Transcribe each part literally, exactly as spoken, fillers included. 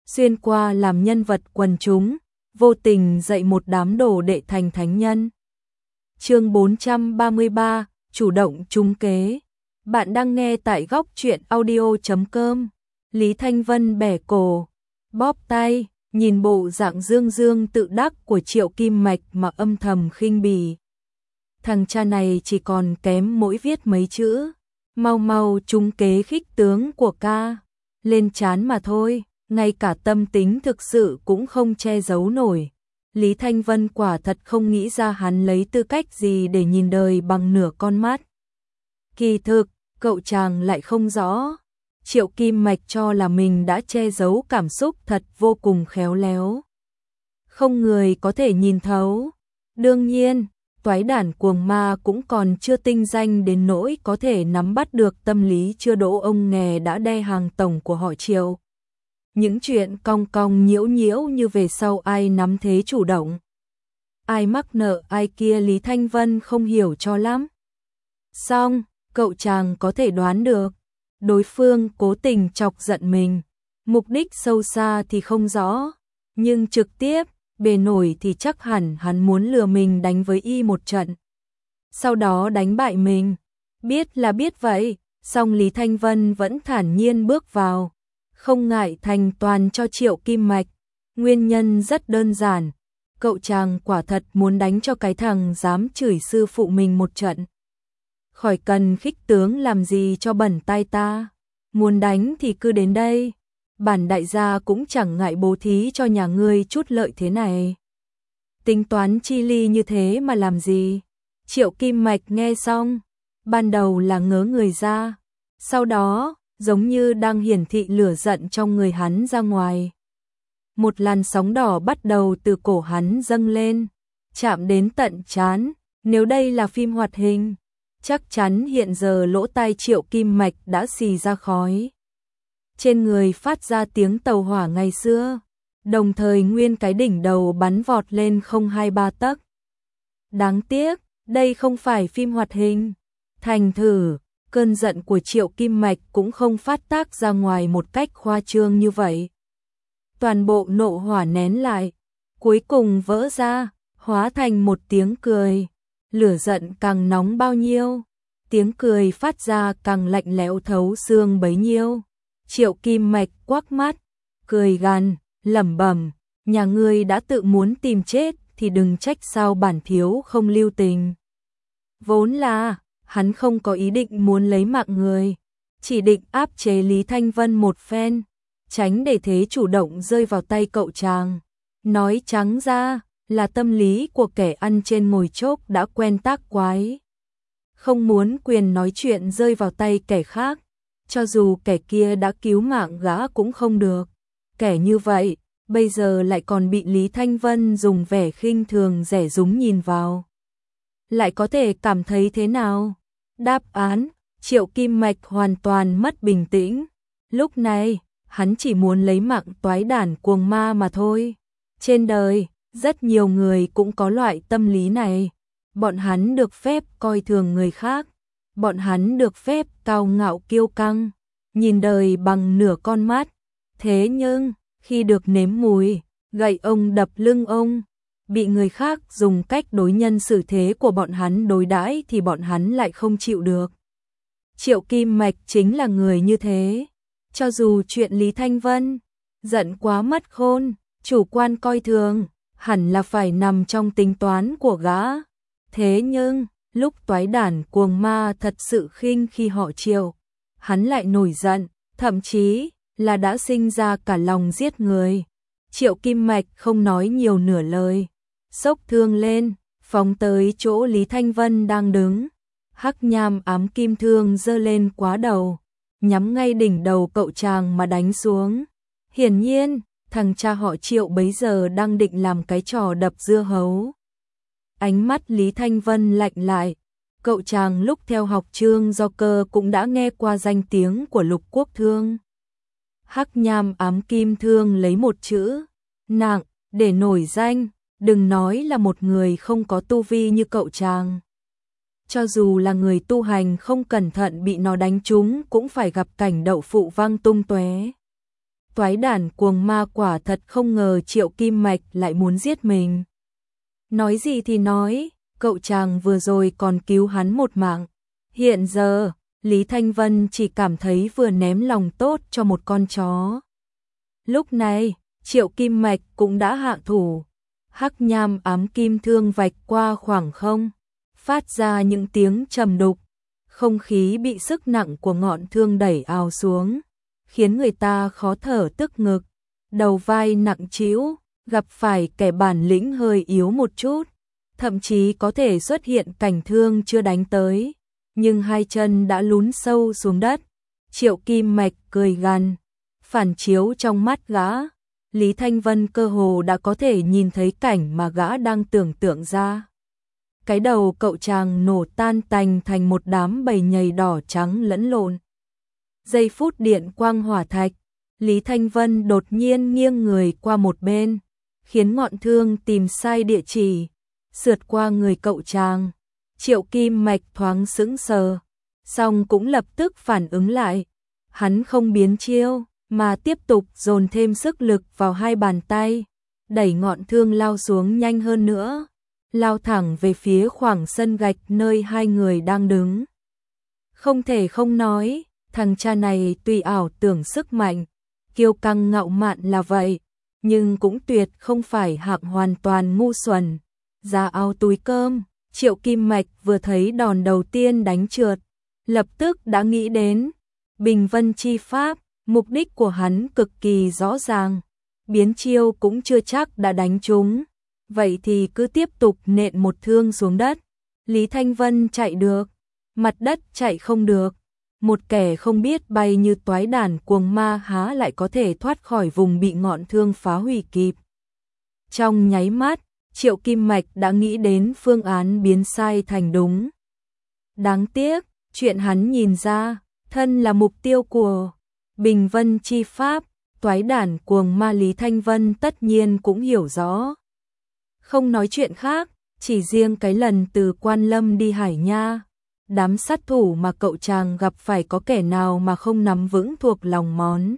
xuyên qua làm nhân vật quần chúng, vô tình dạy một đám đồ đệ thành thánh nhân. Chương bốn trăm ba mươi ba, chủ động trúng kế. Bạn đang nghe tại góc truyện audio chấm com. Lý Thanh Vân bẻ cổ, bóp tay, nhìn bộ dạng dương dương tự đắc của Triệu Kim Mạch mà âm thầm khinh bỉ. Thằng cha này chỉ còn kém mỗi viết mấy chữ, mau mau trúng kế khích tướng của ca, lên trán mà thôi, ngay cả tâm tính thực sự cũng không che giấu nổi. Lý Thanh Vân quả thật không nghĩ ra hắn lấy tư cách gì để nhìn đời bằng nửa con mắt. Kỳ thực, cậu chàng lại không rõ. Triệu Kim Mạch cho là mình đã che giấu cảm xúc thật vô cùng khéo léo. Không người có thể nhìn thấu. Đương nhiên, toái đản cuồng ma cũng còn chưa tinh danh đến nỗi có thể nắm bắt được tâm lý chưa đỗ ông nghè đã đe hàng tổng của họ Triệu. Những chuyện cong cong nhiễu nhiễu như về sau ai nắm thế chủ động, ai mắc nợ ai kia Lý Thanh Vân không hiểu cho lắm. Xong, cậu chàng có thể đoán được, đối phương cố tình chọc giận mình, mục đích sâu xa thì không rõ, nhưng trực tiếp, bề nổi thì chắc hẳn hắn muốn lừa mình đánh với y một trận, sau đó đánh bại mình. Biết là biết vậy, song Lý Thanh Vân vẫn thản nhiên bước vào, không ngại thành toàn cho Triệu Kim Mạch. Nguyên nhân rất đơn giản, cậu chàng quả thật muốn đánh cho cái thằng dám chửi sư phụ mình một trận. Khỏi cần khích tướng làm gì cho bẩn tai ta, muốn đánh thì cứ đến đây, bản đại gia cũng chẳng ngại bố thí cho nhà ngươi chút lợi thế này. Tính toán chi ly như thế mà làm gì? Triệu Kim Mạch nghe xong, ban đầu là ngớ người ra, sau đó giống như đang hiển thị lửa giận trong người hắn ra ngoài. Một làn sóng đỏ bắt đầu từ cổ hắn dâng lên, chạm đến tận trán. Nếu đây là phim hoạt hình, chắc chắn hiện giờ lỗ tai Triệu Kim Mạch đã xì ra khói. Trên người phát ra tiếng tàu hỏa ngày xưa, đồng thời nguyên cái đỉnh đầu bắn vọt lên không hai ba tấc. Đáng tiếc, đây không phải phim hoạt hình. Thành thử, cơn giận của Triệu Kim Mạch cũng không phát tác ra ngoài một cách khoa trương như vậy. Toàn bộ nộ hỏa nén lại, cuối cùng vỡ ra, hóa thành một tiếng cười. Lửa giận càng nóng bao nhiêu, tiếng cười phát ra càng lạnh lẽo thấu xương bấy nhiêu. Triệu Kim Mạch quắc mắt, cười gằn, lẩm bẩm, nhà ngươi đã tự muốn tìm chết thì đừng trách sao bản thiếu không lưu tình. Vốn là hắn không có ý định muốn lấy mạng người, chỉ định áp chế Lý Thanh Vân một phen, tránh để thế chủ động rơi vào tay cậu chàng. Nói trắng ra là tâm lý của kẻ ăn trên ngồi chốc đã quen tác quái, không muốn quyền nói chuyện rơi vào tay kẻ khác, cho dù kẻ kia đã cứu mạng gã cũng không được. Kẻ như vậy, bây giờ lại còn bị Lý Thanh Vân dùng vẻ khinh thường rẻ rúng nhìn vào. Lại có thể cảm thấy thế nào? Đáp án, Triệu Kim Mạch hoàn toàn mất bình tĩnh. Lúc này, hắn chỉ muốn lấy mạng toái đản cuồng ma mà thôi. Trên đời, rất nhiều người cũng có loại tâm lý này. Bọn hắn được phép coi thường người khác. Bọn hắn được phép cao ngạo kiêu căng, nhìn đời bằng nửa con mắt. Thế nhưng, khi được nếm mùi, gậy ông đập lưng ông, bị người khác dùng cách đối nhân xử thế của bọn hắn đối đãi thì bọn hắn lại không chịu được. Triệu Kim Mạch chính là người như thế. Cho dù chuyện Lý Thanh Vân giận quá mất khôn, chủ quan coi thường, hẳn là phải nằm trong tính toán của gã. Thế nhưng, lúc toái đản cuồng ma thật sự khinh khi họ Triệu, hắn lại nổi giận, thậm chí là đã sinh ra cả lòng giết người. Triệu Kim Mạch không nói nhiều nửa lời, xốc thương lên, phóng tới chỗ Lý Thanh Vân đang đứng. Hắc nham ám kim thương giơ lên quá đầu, nhắm ngay đỉnh đầu cậu chàng mà đánh xuống. Hiển nhiên, thằng cha họ Triệu bấy giờ đang định làm cái trò đập dưa hấu. Ánh mắt Lý Thanh Vân lạnh lại, cậu chàng lúc theo học Trương Do Cơ cũng đã nghe qua danh tiếng của Lục Quốc Thương. Hắc nham ám kim thương lấy một chữ nặng để nổi danh, đừng nói là một người không có tu vi như cậu chàng. Cho dù là người tu hành không cẩn thận bị nó đánh trúng cũng phải gặp cảnh đậu phụ văng tung tóe. Toái đản cuồng ma quả thật không ngờ Triệu Kim Mạch lại muốn giết mình. Nói gì thì nói, cậu chàng vừa rồi còn cứu hắn một mạng. Hiện giờ, Lý Thanh Vân chỉ cảm thấy vừa ném lòng tốt cho một con chó. Lúc này, Triệu Kim Mạch cũng đã hạ thủ. Hắc nham ám kim thương vạch qua khoảng không, phát ra những tiếng trầm đục. Không khí bị sức nặng của ngọn thương đẩy ào xuống, khiến người ta khó thở tức ngực, đầu vai nặng trĩu, gặp phải kẻ bản lĩnh hơi yếu một chút, thậm chí có thể xuất hiện cảnh thương chưa đánh tới, nhưng hai chân đã lún sâu xuống đất. Triệu Kim Mạch cười gằn, phản chiếu trong mắt gã, Lý Thanh Vân cơ hồ đã có thể nhìn thấy cảnh mà gã đang tưởng tượng ra. Cái đầu cậu chàng nổ tan tành thành một đám bầy nhầy đỏ trắng lẫn lộn. Giây phút điện quang hỏa thạch, Lý Thanh Vân đột nhiên nghiêng người qua một bên, khiến ngọn thương tìm sai địa chỉ, sượt qua người cậu chàng. Triệu Kim Mạch thoáng sững sờ, song cũng lập tức phản ứng lại. Hắn không biến chiêu, mà tiếp tục dồn thêm sức lực vào hai bàn tay, đẩy ngọn thương lao xuống nhanh hơn nữa, lao thẳng về phía khoảng sân gạch nơi hai người đang đứng. Không thể không nói, thằng cha này tuy ảo tưởng sức mạnh, kiêu căng ngạo mạn là vậy, nhưng cũng tuyệt không phải hạng hoàn toàn ngu xuẩn. Ra ao túi cơm, Triệu Kim Mạch vừa thấy đòn đầu tiên đánh trượt, lập tức đã nghĩ đến Bình Vân chi pháp, mục đích của hắn cực kỳ rõ ràng, biến chiêu cũng chưa chắc đã đánh trúng, vậy thì cứ tiếp tục nện một thương xuống đất. Lý Thanh Vân chạy được, mặt đất chạy không được, một kẻ không biết bay như toái đản cuồng ma há lại có thể thoát khỏi vùng bị ngọn thương phá hủy kịp. Trong nháy mắt, Triệu Kim Mạch đã nghĩ đến phương án biến sai thành đúng. Đáng tiếc, chuyện hắn nhìn ra, thân là mục tiêu của Bình Vân chi pháp, toái đản cuồng ma Lý Thanh Vân tất nhiên cũng hiểu rõ. Không nói chuyện khác, chỉ riêng cái lần từ Quan Lâm đi Hải Nha, đám sát thủ mà cậu chàng gặp phải có kẻ nào mà không nắm vững thuộc lòng món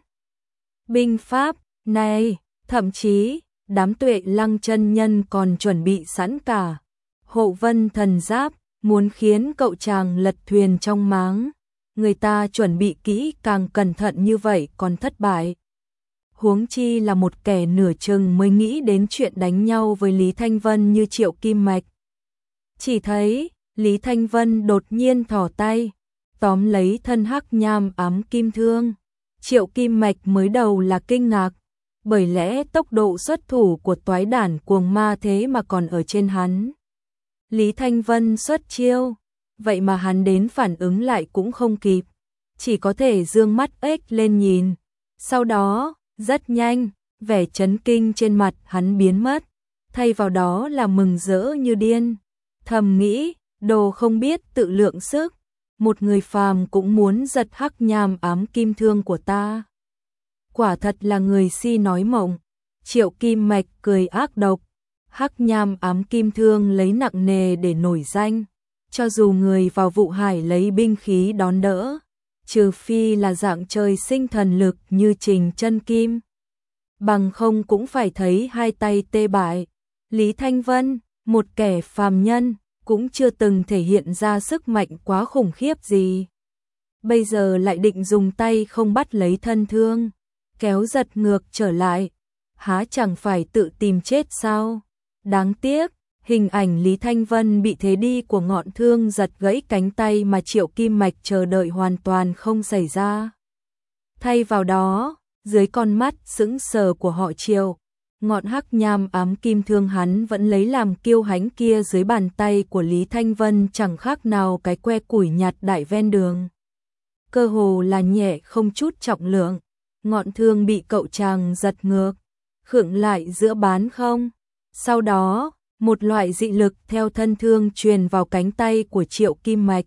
binh pháp này, thậm chí đám Tuệ Lăng chân nhân còn chuẩn bị sẵn cả Hộ Vân thần giáp, muốn khiến cậu chàng lật thuyền trong máng. Người ta chuẩn bị kỹ càng cẩn thận như vậy còn thất bại, huống chi là một kẻ nửa chừng mới nghĩ đến chuyện đánh nhau với Lý Thanh Vân như Triệu Kim Mạch. Chỉ thấy Lý Thanh Vân đột nhiên thò tay, tóm lấy thân hắc nham ám kim thương. Triệu Kim Mạch mới đầu là kinh ngạc, bởi lẽ tốc độ xuất thủ của toái đản cuồng ma thế mà còn ở trên hắn. Lý Thanh Vân xuất chiêu, vậy mà hắn đến phản ứng lại cũng không kịp, chỉ có thể dương mắt ếch lên nhìn. Sau đó, rất nhanh, vẻ chấn kinh trên mặt hắn biến mất, thay vào đó là mừng rỡ như điên. Thầm nghĩ, đồ không biết tự lượng sức, một người phàm cũng muốn giật hắc nham ám kim thương của ta. Quả thật là người si nói mộng. Triệu Kim Mạch cười ác độc, hắc nham ám kim thương lấy nặng nề để nổi danh, cho dù người vào vụ hải lấy binh khí đón đỡ, trừ phi là dạng trời sinh thần lực như Trình Chân Kim, bằng không cũng phải thấy hai tay tê bại. Lý Thanh Vân, một kẻ phàm nhân, cũng chưa từng thể hiện ra sức mạnh quá khủng khiếp gì, bây giờ lại định dùng tay không bắt lấy thân thương, kéo giật ngược trở lại, há chẳng phải tự tìm chết sao? Đáng tiếc, hình ảnh Lý Thanh Vân bị thế đi của ngọn thương giật gãy cánh tay mà Triệu Kim Mạch chờ đợi hoàn toàn không xảy ra. Thay vào đó, dưới con mắt sững sờ của họ Triệu, ngọn hắc nham ám kim thương hắn vẫn lấy làm kiêu hãnh kia dưới bàn tay của Lý Thanh Vân chẳng khác nào cái que củi nhặt đại ven đường. Cơ hồ là nhẹ không chút trọng lượng, ngọn thương bị cậu chàng giật ngược, khựng lại giữa bán không. Sau đó, một loại dị lực theo thân thương truyền vào cánh tay của Triệu Kim Mạch.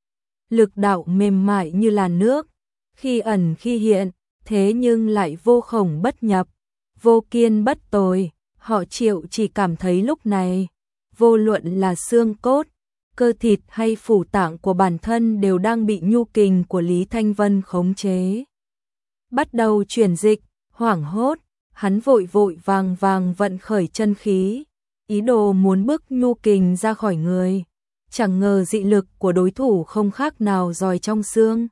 Lực đạo mềm mại như là nước, khi ẩn khi hiện, thế nhưng lại vô khổng bất nhập, vô kiên bất tồi. Họ Triệu chỉ cảm thấy lúc này, vô luận là xương cốt, cơ thịt hay phủ tạng của bản thân đều đang bị nhu kình của Lý Thanh Vân khống chế. Bắt đầu chuyển dịch, Hoảng hốt, hắn vội vội vàng vàng vận khởi chân khí, ý đồ muốn bức Nhu Kình ra khỏi người. Chẳng ngờ dị lực của đối thủ không khác nào giòi trong xương.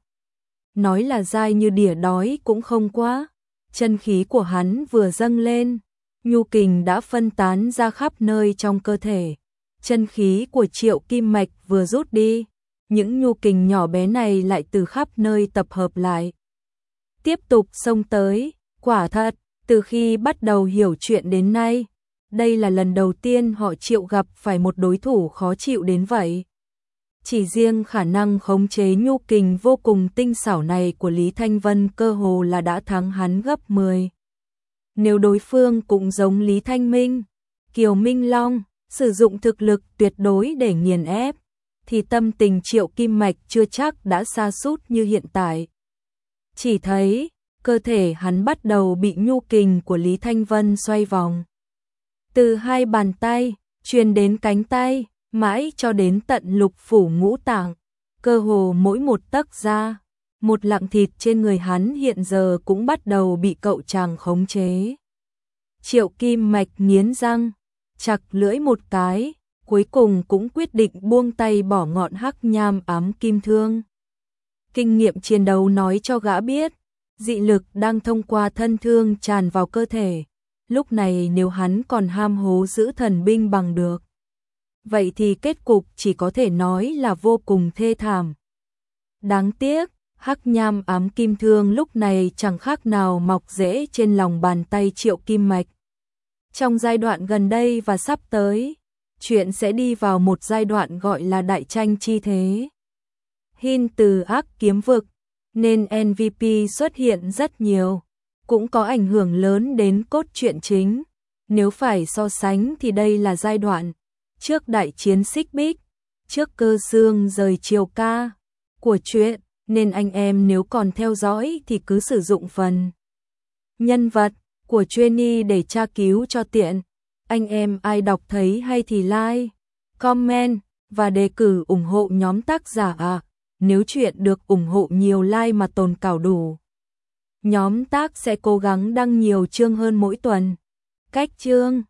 Nói là dai như đỉa đói cũng không quá. Chân khí của hắn vừa dâng lên, Nhu Kình đã phân tán ra khắp nơi trong cơ thể. Chân khí của Triệu Kim Mạch vừa rút đi, những nhu kình nhỏ bé này lại từ khắp nơi tập hợp lại. Tiếp tục xông tới, quả thật, từ khi bắt đầu hiểu chuyện đến nay, đây là lần đầu tiên họ Triệu gặp phải một đối thủ khó chịu đến vậy. Chỉ riêng khả năng khống chế nhu kình vô cùng tinh xảo này của Lý Thanh Vân cơ hồ là đã thắng hắn gấp mười. Nếu đối phương cũng giống Lý Thanh Minh, Kiều Minh Long, sử dụng thực lực tuyệt đối để nghiền ép, thì tâm tình Triệu Kim Mạch chưa chắc đã sa sút như hiện tại. Chỉ thấy, cơ thể hắn bắt đầu bị nhu kình của Lý Thanh Vân xoay vòng. Từ hai bàn tay, truyền đến cánh tay, mãi cho đến tận lục phủ ngũ tạng, cơ hồ mỗi một tấc da, một lạng thịt trên người hắn hiện giờ cũng bắt đầu bị cậu chàng khống chế. Triệu Kim Mạch nghiến răng, chặt lưỡi một cái, cuối cùng cũng quyết định buông tay bỏ ngọn hắc nham ám kim thương. Kinh nghiệm chiến đấu nói cho gã biết, dị lực đang thông qua thân thương tràn vào cơ thể. Lúc này nếu hắn còn ham hố giữ thần binh bằng được, vậy thì kết cục chỉ có thể nói là vô cùng thê thảm. Đáng tiếc, hắc nham ám kim thương lúc này chẳng khác nào mọc rễ trên lòng bàn tay Triệu Kim Mạch. Trong giai đoạn gần đây và sắp tới, chuyện sẽ đi vào một giai đoạn gọi là đại tranh chi thế. Hin từ ác kiếm vực, nên em vê pê xuất hiện rất nhiều, cũng có ảnh hưởng lớn đến cốt truyện chính. Nếu phải so sánh thì đây là giai đoạn trước đại chiến Xích Bích, trước Cơ Xương rời Triều Ca của truyện, nên anh em nếu còn theo dõi thì cứ sử dụng phần nhân vật của Jenny để tra cứu cho tiện. Anh em ai đọc thấy hay thì like, comment và đề cử ủng hộ nhóm tác giả à. Nếu chuyện được ủng hộ nhiều like mà tồn cảo đủ, nhóm tác sẽ cố gắng đăng nhiều chương hơn mỗi tuần. Cách chương